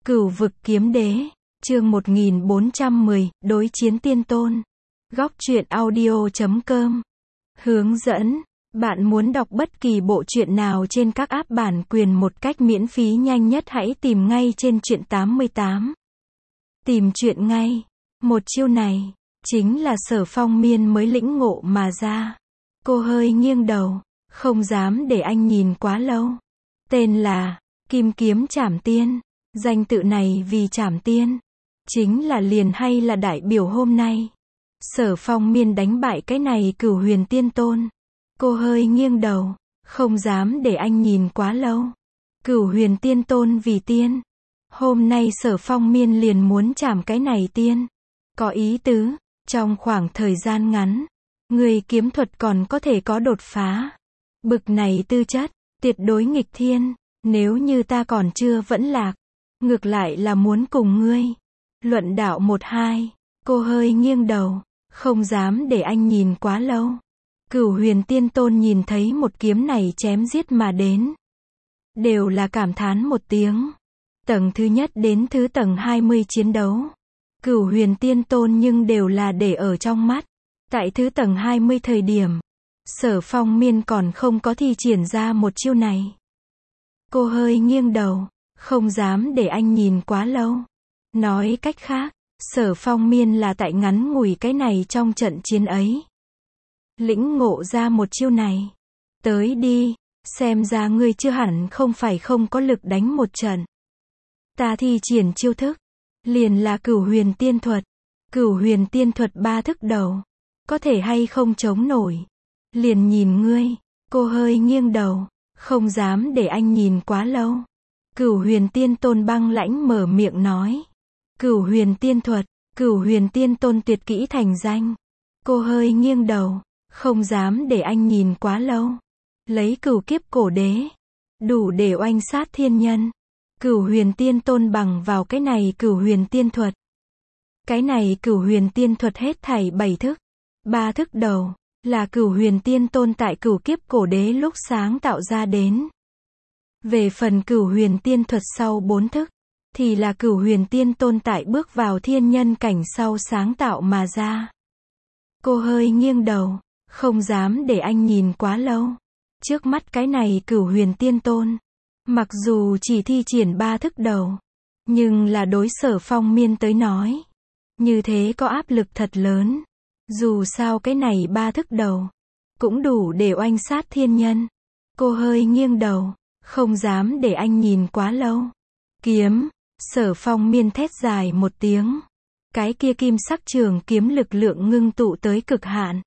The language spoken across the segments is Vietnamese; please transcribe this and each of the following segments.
Cửu vực kiếm đế, chương 1410, đối chiến tiên tôn. Góc truyện audio.com. Hướng dẫn, bạn muốn đọc bất kỳ bộ truyện nào trên các app bản quyền một cách miễn phí nhanh nhất hãy tìm ngay trên truyện 88. Tìm truyện ngay. Một chiêu này, chính là Sở Phong Miên mới lĩnh ngộ mà ra. Cô hơi nghiêng đầu, không dám để anh nhìn quá lâu. Tên là, Kim Kiếm Trảm Tiên. Danh tự này vì Trảm Tiên, chính là liền hay là đại biểu hôm nay. Sở Phong Miên đánh bại cái này Cửu Huyền Tiên Tôn. Cô hơi nghiêng đầu, không dám để anh nhìn quá lâu. Cửu Huyền Tiên Tôn vì tiên. Hôm nay Sở Phong Miên liền muốn chảm cái này tiên. Có ý tứ, trong khoảng thời gian ngắn, người kiếm thuật còn có thể có đột phá. Bực này tư chất, tuyệt đối nghịch thiên, nếu như ta còn chưa vẫn lạc. Ngược lại là muốn cùng ngươi luận đạo 1-2, cô hơi nghiêng đầu, không dám để anh nhìn quá lâu. Cửu Huyền Tiên Tôn nhìn thấy một kiếm này chém giết mà đến, đều là cảm thán một tiếng. Tầng thứ nhất đến thứ tầng 20 chiến đấu, Cửu Huyền Tiên Tôn nhưng đều là để ở trong mắt. Tại thứ tầng 20 thời điểm, Sở Phong Miên còn không có thi triển ra một chiêu này. Cô hơi nghiêng đầu, không dám để anh nhìn quá lâu. Nói cách khác, Sở Phong Miên là tại ngắn ngủi cái này trong trận chiến ấy lĩnh ngộ ra một chiêu này. Tới đi, xem ra ngươi chưa hẳn không phải không có lực đánh một trận. Ta thi triển chiêu thức, liền là Cửu Huyền Tiên Thuật. Cửu Huyền Tiên Thuật 3 thức đầu, có thể hay không chống nổi, liền nhìn ngươi. Cô hơi nghiêng đầu, không dám để anh nhìn quá lâu. Cửu Huyền Tiên Tôn băng lãnh mở miệng nói. Cửu Huyền Tiên Thuật, Cửu Huyền Tiên Tôn tuyệt kỹ thành danh. Cô hơi nghiêng đầu, không dám để anh nhìn quá lâu. Lấy cửu kiếp cổ đế, đủ để oanh sát thiên nhân. Cửu Huyền Tiên Tôn bằng vào cái này Cửu Huyền Tiên Thuật. Cái này Cửu Huyền Tiên Thuật hết thảy 7 thức. 3 thức đầu, là Cửu Huyền Tiên Tôn tại cửu kiếp cổ đế lúc sáng tạo ra đến. Về phần Cửu Huyền Tiên Thuật sau 4 thức, thì là Cửu Huyền Tiên Tôn tại bước vào thiên nhân cảnh sau sáng tạo mà ra. Cô hơi nghiêng đầu, không dám để anh nhìn quá lâu. Trước mắt cái này Cửu Huyền Tiên Tôn, mặc dù chỉ thi triển 3 thức đầu, nhưng là đối Sở Phong Miên tới nói, như thế có áp lực thật lớn. Dù sao cái này 3 thức đầu, cũng đủ để oanh sát thiên nhân. Cô hơi nghiêng đầu, không dám để anh nhìn quá lâu. Kiếm, Sở Phong Miên thét dài một tiếng. Cái kia kim sắc trường kiếm lực lượng ngưng tụ tới cực hạn.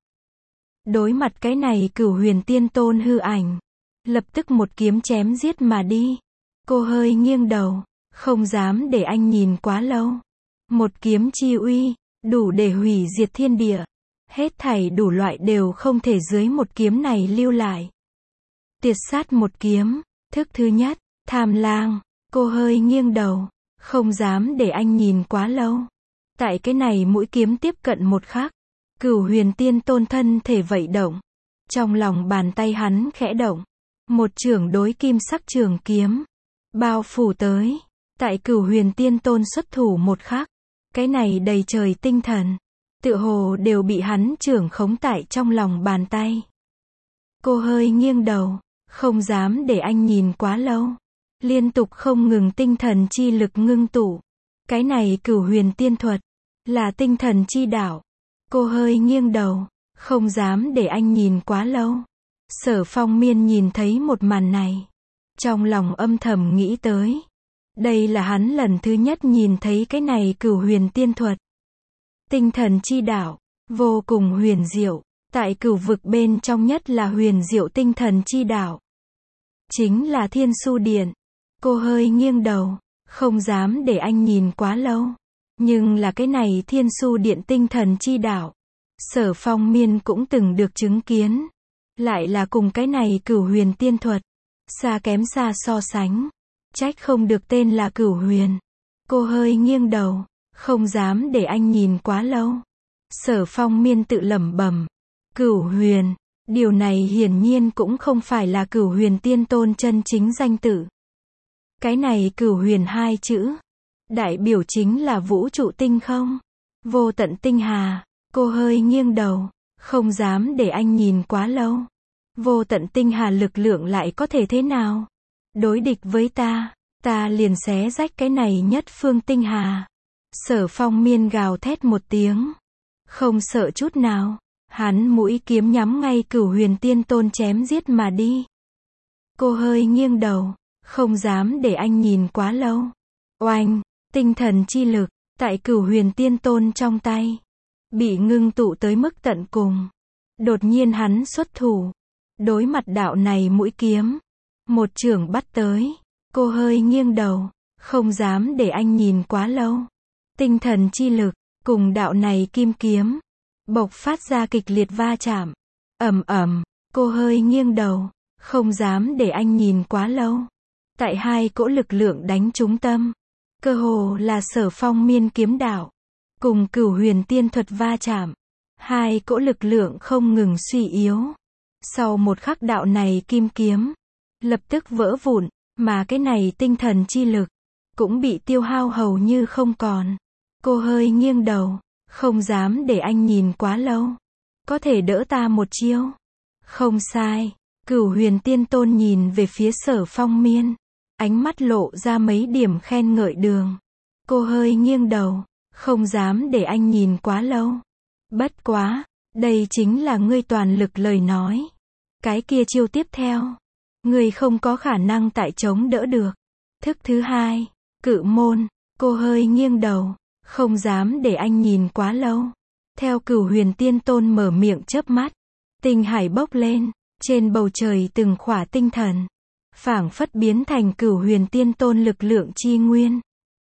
Đối mặt cái này Cửu Huyền Tiên Tôn hư ảnh, lập tức một kiếm chém giết mà đi. Cô hơi nghiêng đầu, không dám để anh nhìn quá lâu. Một kiếm chi uy, đủ để hủy diệt thiên địa. Hết thảy đủ loại đều không thể dưới một kiếm này lưu lại. Tiệt sát một kiếm, thức thứ nhất, Tham Lang. Cô hơi nghiêng đầu, không dám để anh nhìn quá lâu. Tại cái này mũi kiếm tiếp cận một khắc, Cửu Huyền Tiên Tôn thân thể vậy động. Trong lòng bàn tay hắn khẽ động, một chưởng đối kim sắc trường kiếm bao phủ tới. Tại Cửu Huyền Tiên Tôn xuất thủ một khắc, cái này đầy trời tinh thần, tựa hồ đều bị hắn chưởng khống tại trong lòng bàn tay. Cô hơi nghiêng đầu, không dám để anh nhìn quá lâu. Liên tục không ngừng tinh thần chi lực ngưng tụ. Cái này Cửu Huyền Tiên Thuật, là tinh thần chi đạo. Cô hơi nghiêng đầu, không dám để anh nhìn quá lâu. Sở Phong Miên nhìn thấy một màn này, trong lòng âm thầm nghĩ tới. Đây là hắn lần thứ nhất nhìn thấy cái này Cửu Huyền Tiên Thuật. Tinh thần chi đạo, vô cùng huyền diệu. Tại cửu vực bên trong nhất là huyền diệu tinh thần chi đạo, chính là Thiên Su Điện. Cô hơi nghiêng đầu, không dám để anh nhìn quá lâu. Nhưng là cái này Thiên Su Điện tinh thần chi đạo, Sở Phong Miên cũng từng được chứng kiến. Lại là cùng cái này Cửu Huyền Tiên Thuật, xa kém xa so sánh. Trách không được tên là Cửu Huyền. Cô hơi nghiêng đầu, không dám để anh nhìn quá lâu. Sở Phong Miên tự lẩm bẩm. Cửu Huyền, điều này hiển nhiên cũng không phải là Cửu Huyền Tiên Tôn chân chính danh tự. Cái này Cửu Huyền 2 chữ, Đại biểu chính là vũ trụ tinh không? Vô tận tinh hà. Cô hơi nghiêng đầu, không dám để anh nhìn quá lâu. Vô tận tinh hà lực lượng lại có thể thế nào? Đối địch với ta liền xé rách cái này nhất phương tinh hà. Sở Phong Miên gào thét một tiếng. Không sợ chút nào. Hắn mũi kiếm nhắm ngay Cửu Huyền Tiên Tôn chém giết mà đi. Cô hơi nghiêng đầu, không dám để anh nhìn quá lâu. Oanh, tinh thần chi lực, tại Cửu Huyền Tiên Tôn trong tay, bị ngưng tụ tới mức tận cùng. Đột nhiên hắn xuất thủ, đối mặt đạo này mũi kiếm, một chưởng bắt tới. Cô hơi nghiêng đầu, không dám để anh nhìn quá lâu. Tinh thần chi lực, cùng đạo này kim kiếm, bộc phát ra kịch liệt va chạm. Ầm ầm, cô hơi nghiêng đầu, không dám để anh nhìn quá lâu. Tại hai cỗ lực lượng đánh trúng tâm, cơ hồ là Sở Phong Miên kiếm đạo, cùng Cửu Huyền Tiên thuật va chạm. Hai cỗ lực lượng không ngừng suy yếu. Sau một khắc đạo này kim kiếm, lập tức vỡ vụn, mà cái này tinh thần chi lực, cũng bị tiêu hao hầu như không còn. Cô hơi nghiêng đầu, không dám để anh nhìn quá lâu. Có thể đỡ ta một chiêu? Không sai. Cửu Huyền Tiên Tôn nhìn về phía Sở Phong Miên, ánh mắt lộ ra mấy điểm khen ngợi đường. Cô hơi nghiêng đầu, không dám để anh nhìn quá lâu. Bất quá, đây chính là ngươi toàn lực lời nói. Cái kia chiêu tiếp theo, ngươi không có khả năng tại chống đỡ được. Thức thứ hai, Cự Môn. Cô hơi nghiêng đầu, không dám để anh nhìn quá lâu. Theo Cửu Huyền Tiên Tôn mở miệng chớp mắt, tinh hải bốc lên, trên bầu trời từng khỏa tinh thần, phảng phất biến thành Cửu Huyền Tiên Tôn lực lượng chi nguyên.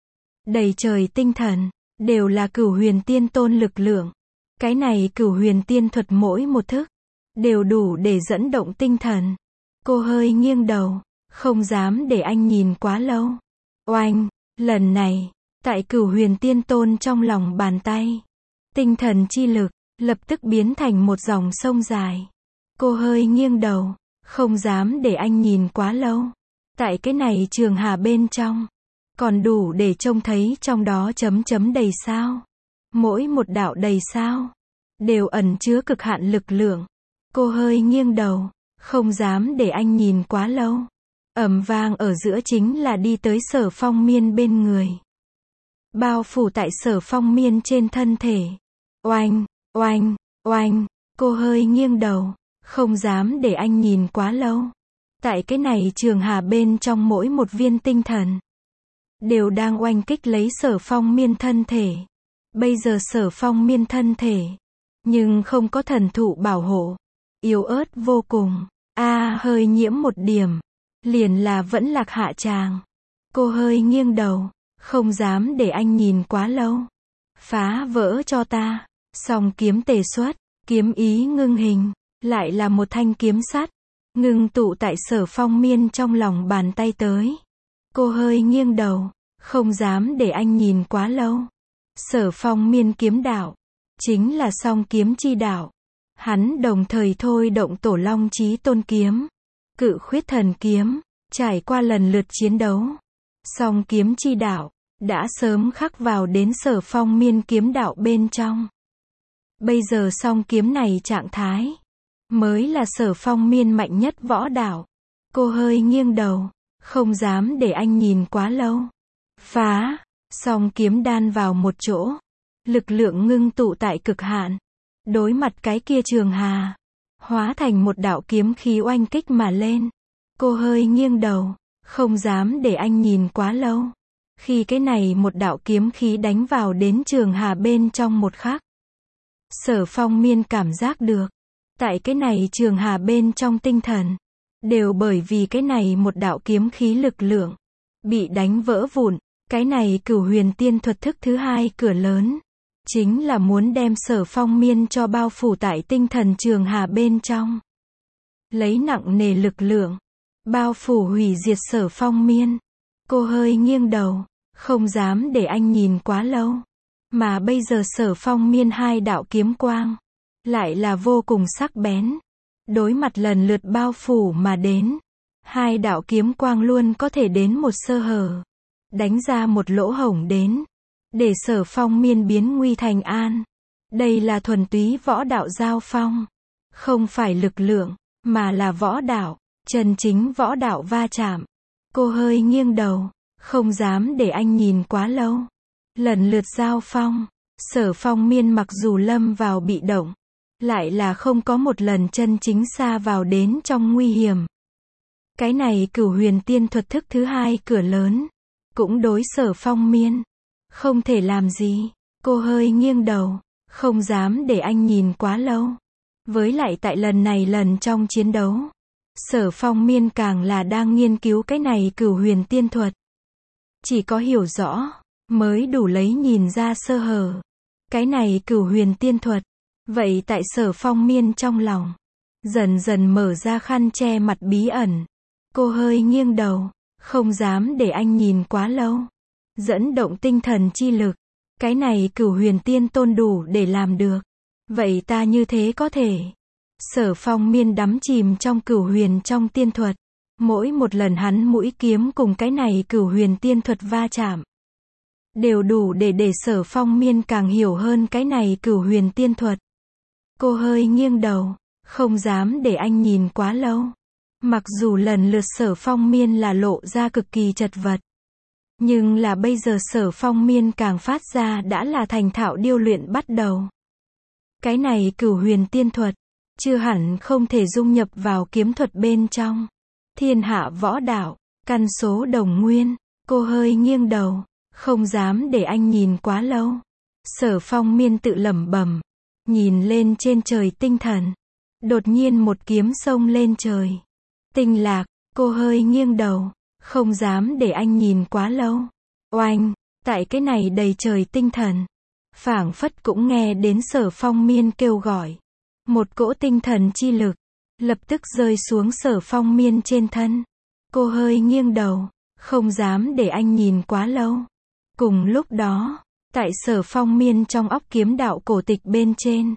Đầy trời tinh thần, đều là Cửu Huyền Tiên Tôn lực lượng. Cái này Cửu Huyền Tiên thuật mỗi một thức, đều đủ để dẫn động tinh thần. Cô hơi nghiêng đầu, không dám để anh nhìn quá lâu. Oanh, lần này, tại Cửu Huyền Tiên Tôn trong lòng bàn tay, tinh thần chi lực, lập tức biến thành một dòng sông dài. Cô hơi nghiêng đầu, không dám để anh nhìn quá lâu. Tại cái này trường hà bên trong, còn đủ để trông thấy trong đó chấm chấm đầy sao. Mỗi một đạo đầy sao, đều ẩn chứa cực hạn lực lượng. Cô hơi nghiêng đầu, không dám để anh nhìn quá lâu. Ầm vang ở giữa chính là đi tới Sở Phong Miên bên người. Bao phủ tại Sở Phong Miên trên thân thể. Oanh, oanh, oanh, cô hơi nghiêng đầu, không dám để anh nhìn quá lâu. Tại cái này trường hà bên trong mỗi một viên tinh thần, đều đang oanh kích lấy Sở Phong Miên thân thể. Bây giờ Sở Phong Miên thân thể, nhưng không có thần thụ bảo hộ, yếu ớt vô cùng. Hơi nhiễm một điểm, liền là vẫn lạc hạ tràng. Cô hơi nghiêng đầu, không dám để anh nhìn quá lâu. Phá vỡ cho ta. Song kiếm tề xuất, kiếm ý ngưng hình, lại là một thanh kiếm sắt, ngưng tụ tại Sở Phong Miên trong lòng bàn tay tới. Cô hơi nghiêng đầu, không dám để anh nhìn quá lâu. Sở Phong Miên kiếm đạo, chính là song kiếm chi đạo. Hắn đồng thời thôi động Tổ Long Chí Tôn kiếm, Cự Khuyết Thần kiếm, trải qua lần lượt chiến đấu. Song kiếm chi đạo, đã sớm khắc vào đến Sở Phong Miên kiếm đạo bên trong. Bây giờ song kiếm này trạng thái, mới là Sở Phong Miên mạnh nhất võ đạo. Cô hơi nghiêng đầu, không dám để anh nhìn quá lâu. Phá, song kiếm đan vào một chỗ, lực lượng ngưng tụ tại cực hạn. Đối mặt cái kia trường hà, hóa thành một đạo kiếm khí oanh kích mà lên. Cô hơi nghiêng đầu, không dám để anh nhìn quá lâu. Khi cái này một đạo kiếm khí đánh vào đến trường hà bên trong một khắc, Sở Phong Miên cảm giác được, tại cái này trường hà bên trong tinh thần, đều bởi vì cái này một đạo kiếm khí lực lượng, bị đánh vỡ vụn. Cái này Cửu Huyền Tiên thuật thức thứ hai cửa lớn, chính là muốn đem Sở Phong Miên cho bao phủ tại tinh thần trường hà bên trong. Lấy nặng nề lực lượng, bao phủ hủy diệt Sở Phong Miên. Cô hơi nghiêng đầu, không dám để anh nhìn quá lâu. Mà bây giờ Sở Phong Miên hai đạo kiếm quang, lại là vô cùng sắc bén. Đối mặt lần lượt bao phủ mà đến, hai đạo kiếm quang luôn có thể đến một sơ hở. đánh ra một lỗ hổng đến, để Sở Phong miên biến nguy thành an. Đây là thuần túy võ đạo giao phong, không phải lực lượng, mà là võ đạo, chân chính võ đạo va chạm. Cô hơi nghiêng đầu, không dám để anh nhìn quá lâu. Lần lượt giao phong, Sở Phong miên mặc dù lâm vào bị động, lại là không có một lần chân chính sa vào đến trong nguy hiểm. Cái này Cửu Huyền Tiên thuật thức thứ hai cửa lớn, cũng đối Sở Phong miên không thể làm gì. Cô hơi nghiêng đầu, không dám để anh nhìn quá lâu. Với lại tại lần trong chiến đấu, Sở Phong miên càng là đang nghiên cứu cái này Cửu Huyền Tiên thuật. Chỉ có hiểu rõ, mới đủ lấy nhìn ra sơ hở. Cái này Cửu Huyền Tiên thuật. Vậy tại Sở Phong miên trong lòng, dần dần mở ra khăn che mặt bí ẩn. Cô hơi nghiêng đầu, không dám để anh nhìn quá lâu. Dẫn động tinh thần chi lực. Cái này Cửu Huyền Tiên tôn đủ để làm được. Vậy ta như thế có thể. Sở Phong miên đắm chìm trong Cửu Huyền trong tiên thuật. Mỗi một lần hắn mũi kiếm cùng cái này Cửu Huyền Tiên thuật va chạm, đều đủ để Sở Phong miên càng hiểu hơn cái này Cửu Huyền Tiên thuật. Cô hơi nghiêng đầu, không dám để anh nhìn quá lâu. Mặc dù lần lượt Sở Phong miên là lộ ra cực kỳ chật vật, nhưng là bây giờ Sở Phong miên càng phát ra đã là thành thạo điêu luyện bắt đầu. Cái này Cửu Huyền Tiên thuật, chưa hẳn không thể dung nhập vào kiếm thuật bên trong. Thiên hạ võ đạo, căn số đồng nguyên. Cô hơi nghiêng đầu, không dám để anh nhìn quá lâu. Sở Phong miên tự lẩm bẩm, nhìn lên trên trời tinh thần. Đột nhiên một kiếm xông lên trời. Tinh lạc, cô hơi nghiêng đầu, không dám để anh nhìn quá lâu. Oanh, tại cái này đầy trời tinh thần, phảng phất cũng nghe đến Sở Phong miên kêu gọi. Một cỗ tinh thần chi lực, lập tức rơi xuống Sở Phong miên trên thân. Cô hơi nghiêng đầu, không dám để anh nhìn quá lâu. Cùng lúc đó, tại Sở Phong miên trong óc kiếm đạo cổ tịch bên trên.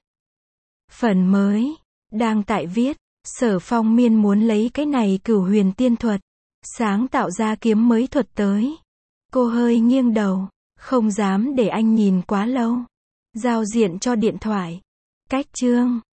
Phần mới, đang tại viết, Sở Phong miên muốn lấy cái này Cửu Huyền Tiên thuật, sáng tạo ra kiếm mới thuật tới. Cô hơi nghiêng đầu, không dám để anh nhìn quá lâu. Giao diện cho điện thoại. Cách chương